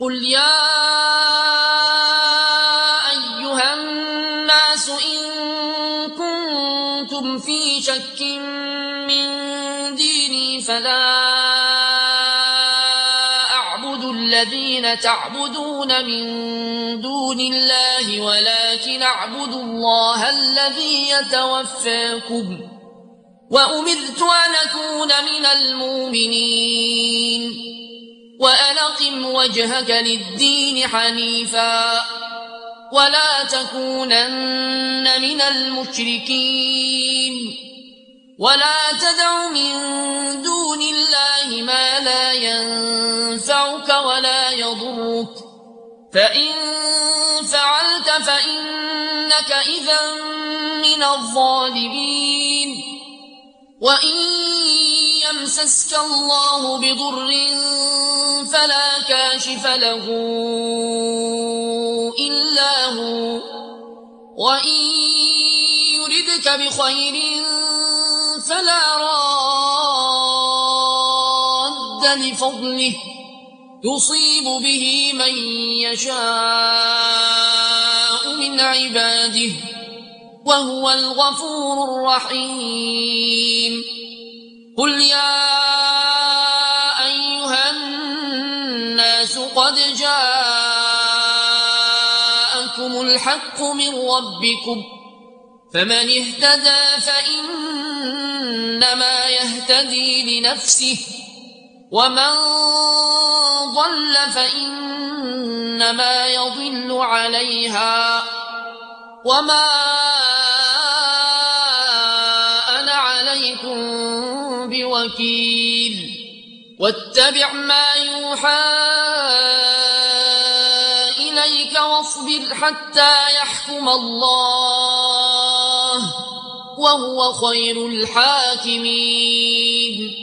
قل يا أيها الناس إن كنتم في شك من ديني فلا أعبد الذين تعبدون من دون الله ولكن أعبد الله الذي يتوفاكم وأمرت أن أكون من المؤمنين وأن أقم وجهك للدين حنيفا ولا تكونن من المشركين ولا تدع من دون الله ما لا ينفعك ولا يضرك فإن فعلت فإنك إذا من الظالمين وإن يمسسك الله بضر فلا كاشف له إلا هو وإن يردك بخير فلا راد لفضله يصيب به من يشاء من عباده وهو الغفور الرحيم قل يا أيها الناس قد جاءكم الحق من ربكم فمن اهتدى فإنما يهتدي لنفسه ومن ضل فإنما يضل عليها وما أنا عليكم بوكيل واتبع ما يوحى إليك واصبر حتى يحكم الله وهو خير الحاكمين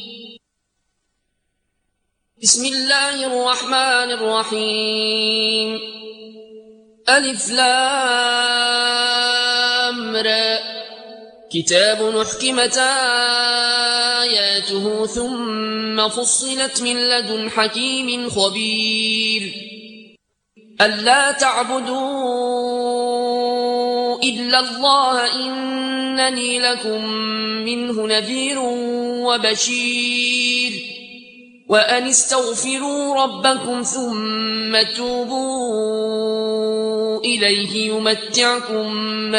بسم الله الرحمن الرحيم ألف لام را كتاب أحكمت آياته ثم فصلت من لدن حكيم خبير ألا تعبدوا إلا الله إنني لكم منه نذير وبشير وأن استغفروا ربكم ثم توبوا إليه يمتعكم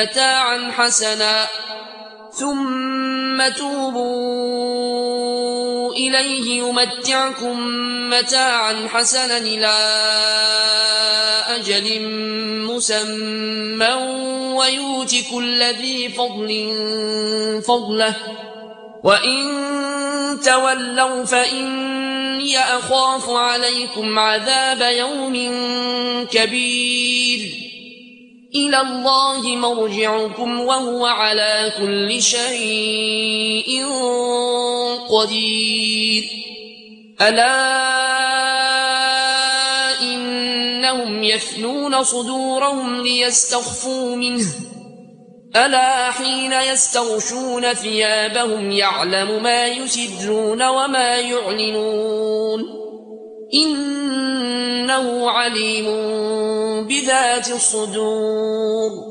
متاعا حسنا إلى أجل مسمى ويؤت كل ذي فضل فضله وإن تولوا فإني أخاف عليكم عذاب يوم كبير إلى الله مرجعكم وهو على كل شيء قدير ألا إنهم يثنون صدورهم ليستخفوا منه ألا حين يستغشون ثيابهم يعلم ما يسرون وما يعلنون إنه عليم بذات الصدور